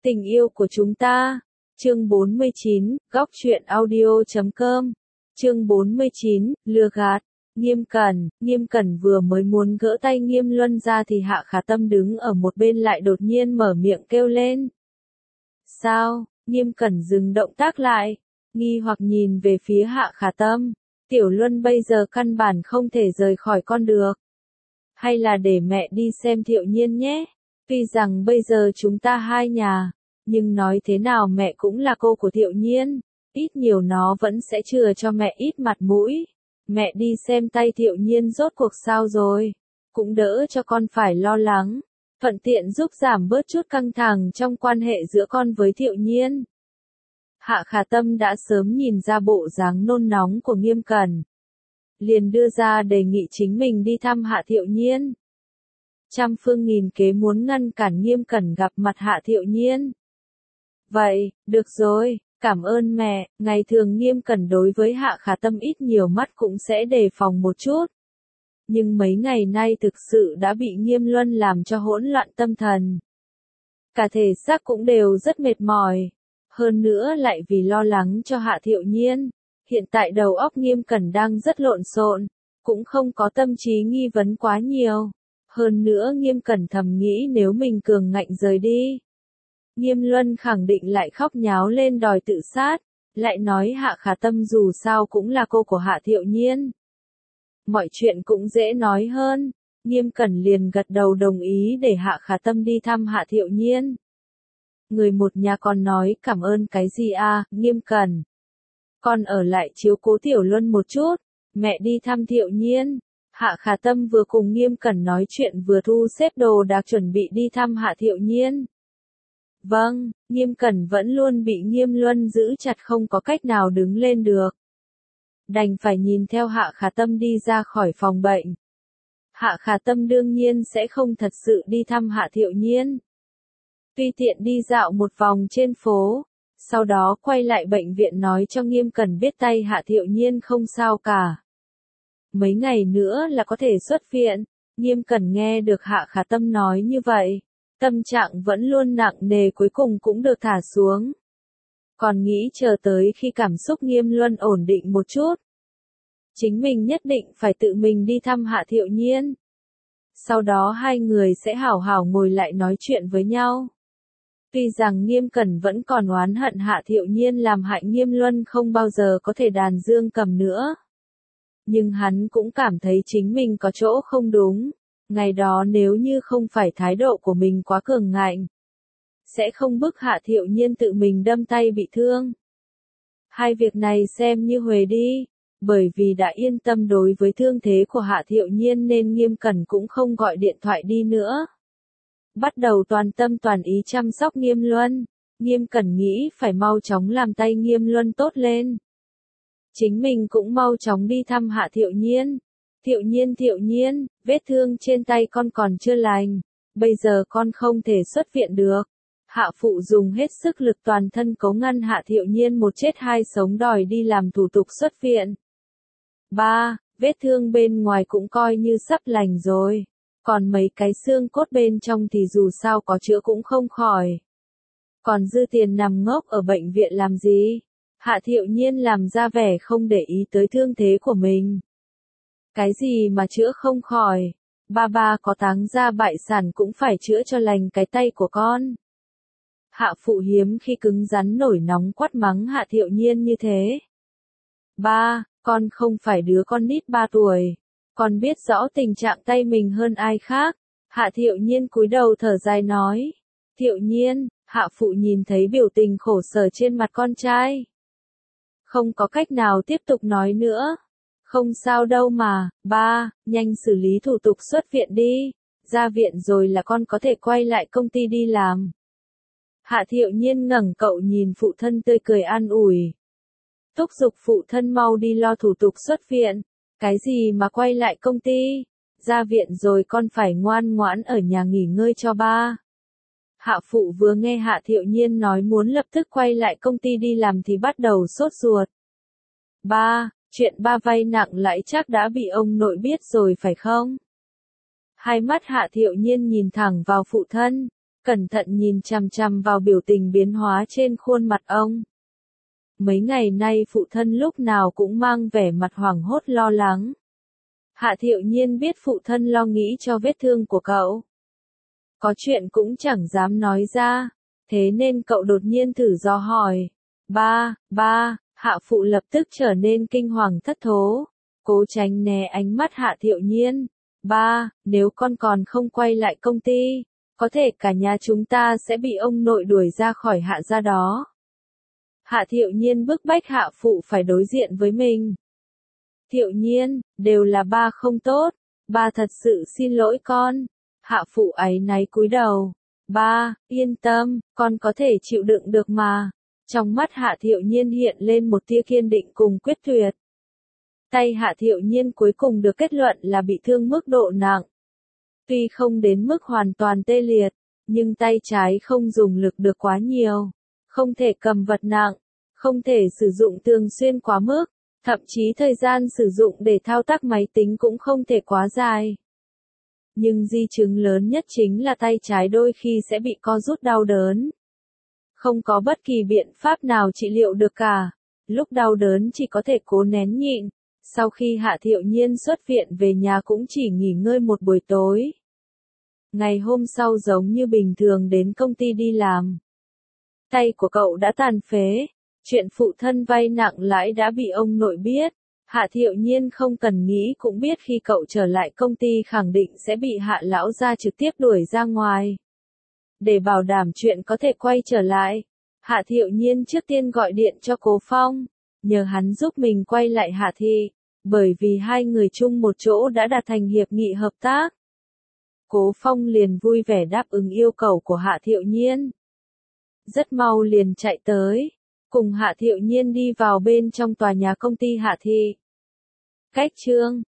Tình yêu của chúng ta. Chương 49, góc truyện audio.com. Chương 49, lừa gạt. Nghiêm Cẩn vừa mới muốn gỡ tay Nghiêm Luân ra thì Hạ Khả Tâm đứng ở một bên lại đột nhiên mở miệng kêu lên. Sao? Nghiêm Cẩn dừng động tác lại, nghi hoặc nhìn về phía Hạ Khả Tâm. Tiểu Luân bây giờ căn bản không thể rời khỏi con được. Hay là để mẹ đi xem Thiệu Nhiên nhé. Tuy rằng bây giờ chúng ta hai nhà, nhưng nói thế nào mẹ cũng là cô của Thiệu Nhiên, ít nhiều nó vẫn sẽ chừa cho mẹ ít mặt mũi. Mẹ đi xem tay Thiệu Nhiên rốt cuộc sao rồi, cũng đỡ cho con phải lo lắng, thuận tiện giúp giảm bớt chút căng thẳng trong quan hệ giữa con với Thiệu Nhiên. Hạ Khả Tâm đã sớm nhìn ra bộ dáng nôn nóng của Nghiêm Cẩn, liền đưa ra đề nghị chính mình đi thăm Hạ Thiệu Nhiên. Trăm phương nghìn kế muốn ngăn cản Nghiêm Cẩn gặp mặt Hạ Thiệu Nhiên. Vậy, được rồi, cảm ơn mẹ. Ngày thường Nghiêm Cẩn đối với Hạ Khả Tâm ít nhiều mắt cũng sẽ đề phòng một chút. Nhưng mấy ngày nay thực sự đã bị Nghiêm Luân làm cho hỗn loạn tâm thần. Cả thể xác cũng đều rất mệt mỏi. Hơn nữa lại vì lo lắng cho Hạ Thiệu Nhiên. Hiện tại đầu óc Nghiêm Cẩn đang rất lộn xộn, cũng không có tâm trí nghi vấn quá nhiều. Hơn nữa Nghiêm Cẩn thầm nghĩ nếu mình cường ngạnh rời đi, Nghiêm Luân khẳng định lại khóc nháo lên đòi tự sát, lại nói Hạ Khả Tâm dù sao cũng là cô của Hạ Thiệu Nhiên. Mọi chuyện cũng dễ nói hơn, Nghiêm Cẩn liền gật đầu đồng ý để Hạ Khả Tâm đi thăm Hạ Thiệu Nhiên. Người một nhà còn nói cảm ơn cái gì à, Nghiêm Cẩn. Con ở lại chiếu cố Tiểu Luân một chút, mẹ đi thăm Thiệu Nhiên. Hạ Khả Tâm vừa cùng Nghiêm Cẩn nói chuyện vừa thu xếp đồ đạc chuẩn bị đi thăm Hạ Thiệu Nhiên. Vâng, Nghiêm Cẩn vẫn luôn bị Nghiêm Luân giữ chặt không có cách nào đứng lên được. Đành phải nhìn theo Hạ Khả Tâm đi ra khỏi phòng bệnh. Hạ Khả Tâm đương nhiên sẽ không thật sự đi thăm Hạ Thiệu Nhiên. Tùy tiện đi dạo một vòng trên phố, sau đó quay lại bệnh viện nói cho Nghiêm Cẩn biết tay Hạ Thiệu Nhiên không sao cả. Mấy ngày nữa là có thể xuất viện. Nghiêm Cẩn nghe được Hạ Khả Tâm nói như vậy, tâm trạng vẫn luôn nặng nề cuối cùng cũng được thả xuống. Còn nghĩ chờ tới khi cảm xúc Nghiêm Luân ổn định một chút, chính mình nhất định phải tự mình đi thăm Hạ Thiệu Nhiên. Sau đó hai người sẽ hảo hảo ngồi lại nói chuyện với nhau. Tuy rằng Nghiêm Cẩn vẫn còn oán hận Hạ Thiệu Nhiên làm hại Nghiêm Luân không bao giờ có thể đàn dương cầm nữa. Nhưng hắn cũng cảm thấy chính mình có chỗ không đúng. Ngày đó nếu như không phải thái độ của mình quá cường ngạnh, sẽ không bức Hạ Thiệu Nhiên tự mình đâm tay bị thương. Hai việc này xem như huề đi, bởi vì đã yên tâm đối với thương thế của Hạ Thiệu Nhiên nên Nghiêm Cẩn cũng không gọi điện thoại đi nữa. Bắt đầu toàn tâm toàn ý chăm sóc Nghiêm Luân. Nghiêm Cẩn nghĩ phải mau chóng làm tay Nghiêm Luân tốt lên. Chính mình cũng mau chóng đi thăm Hạ Thiệu Nhiên. Thiệu Nhiên, vết thương trên tay con còn chưa lành. Bây giờ con không thể xuất viện được. Hạ phụ dùng hết sức lực toàn thân cố ngăn Hạ Thiệu Nhiên một chết hai sống đòi đi làm thủ tục xuất viện. 3. Vết thương bên ngoài cũng coi như sắp lành rồi. Còn mấy cái xương cốt bên trong thì dù sao có chữa cũng không khỏi. Còn dư tiền nằm ngốc ở bệnh viện làm gì? Hạ Thiệu Nhiên làm ra vẻ không để ý tới thương thế của mình. Cái gì mà chữa không khỏi? Ba có táng ra bại sản cũng phải chữa cho lành cái tay của con. Hạ phụ hiếm khi cứng rắn nổi nóng quát mắng Hạ Thiệu Nhiên như thế. Ba, con không phải đứa con nít 3 tuổi. Con biết rõ tình trạng tay mình hơn ai khác. Hạ Thiệu Nhiên cúi đầu thở dài nói. Thiệu Nhiên, Hạ phụ nhìn thấy biểu tình khổ sở trên mặt con trai. Không có cách nào tiếp tục nói nữa. Không sao đâu mà, ba, nhanh xử lý thủ tục xuất viện đi. Ra viện rồi là con có thể quay lại công ty đi làm. Hạ Thiệu Nhiên ngẩng cậu nhìn phụ thân tươi cười an ủi. Thúc giục phụ thân mau đi lo thủ tục xuất viện. Cái gì mà quay lại công ty? Ra viện rồi con phải ngoan ngoãn ở nhà nghỉ ngơi cho ba. Hạ phụ vừa nghe Hạ Thiệu Nhiên nói muốn lập tức quay lại công ty đi làm thì bắt đầu sốt ruột. Ba, chuyện ba vay nặng lãi chắc đã bị ông nội biết rồi phải không? Hai mắt Hạ Thiệu Nhiên nhìn thẳng vào phụ thân. cẩn thận nhìn chằm chằm vào biểu tình biến hóa trên khuôn mặt ông. Mấy ngày nay phụ thân lúc nào cũng mang vẻ mặt hoảng hốt lo lắng. Hạ Thiệu Nhiên biết phụ thân lo nghĩ cho vết thương của cậu. Có chuyện cũng chẳng dám nói ra, thế nên cậu đột nhiên thử dò hỏi. Ba, Hạ Phụ lập tức trở nên kinh hoàng thất thố, cố tránh né ánh mắt Hạ Thiệu Nhiên. Ba, nếu con còn không quay lại công ty, có thể cả nhà chúng ta sẽ bị ông nội đuổi ra khỏi Hạ gia đó. Hạ Thiệu Nhiên bức bách Hạ Phụ phải đối diện với mình. Thiệu Nhiên, đều là ba không tốt, ba thật sự xin lỗi con. Hạ Phụ áy náy cúi đầu. Ba, yên tâm, con có thể chịu đựng được mà. Trong mắt Hạ Thiệu Nhiên hiện lên một tia kiên định cùng quyết tuyệt. Tay Hạ Thiệu Nhiên cuối cùng được kết luận là bị thương mức độ nặng. Tuy không đến mức hoàn toàn tê liệt, nhưng tay trái không dùng lực được quá nhiều. Không thể cầm vật nặng, không thể sử dụng thường xuyên quá mức, thậm chí thời gian sử dụng để thao tác máy tính cũng không thể quá dài. Nhưng di chứng lớn nhất chính là tay trái đôi khi sẽ bị co rút đau đớn. Không có bất kỳ biện pháp nào trị liệu được cả. Lúc đau đớn chỉ có thể cố nén nhịn. Sau khi Hạ Thiệu Nhiên xuất viện về nhà cũng chỉ nghỉ ngơi một buổi tối. Ngày hôm sau giống như bình thường đến công ty đi làm. Tay của cậu đã tàn phế. Chuyện phụ thân vay nặng lãi đã bị ông nội biết. Hạ Thiệu Nhiên không cần nghĩ cũng biết khi cậu trở lại công ty khẳng định sẽ bị Hạ lão gia trực tiếp đuổi ra ngoài. Để bảo đảm chuyện có thể quay trở lại, Hạ Thiệu Nhiên trước tiên gọi điện cho Cố Phong, nhờ hắn giúp mình quay lại Hạ Thị, bởi vì hai người chung một chỗ đã đạt thành hiệp nghị hợp tác. Cố Phong liền vui vẻ đáp ứng yêu cầu của Hạ Thiệu Nhiên. Rất mau liền chạy tới, cùng Hạ Thiệu Nhiên đi vào bên trong tòa nhà công ty Hạ Thị. Cách chương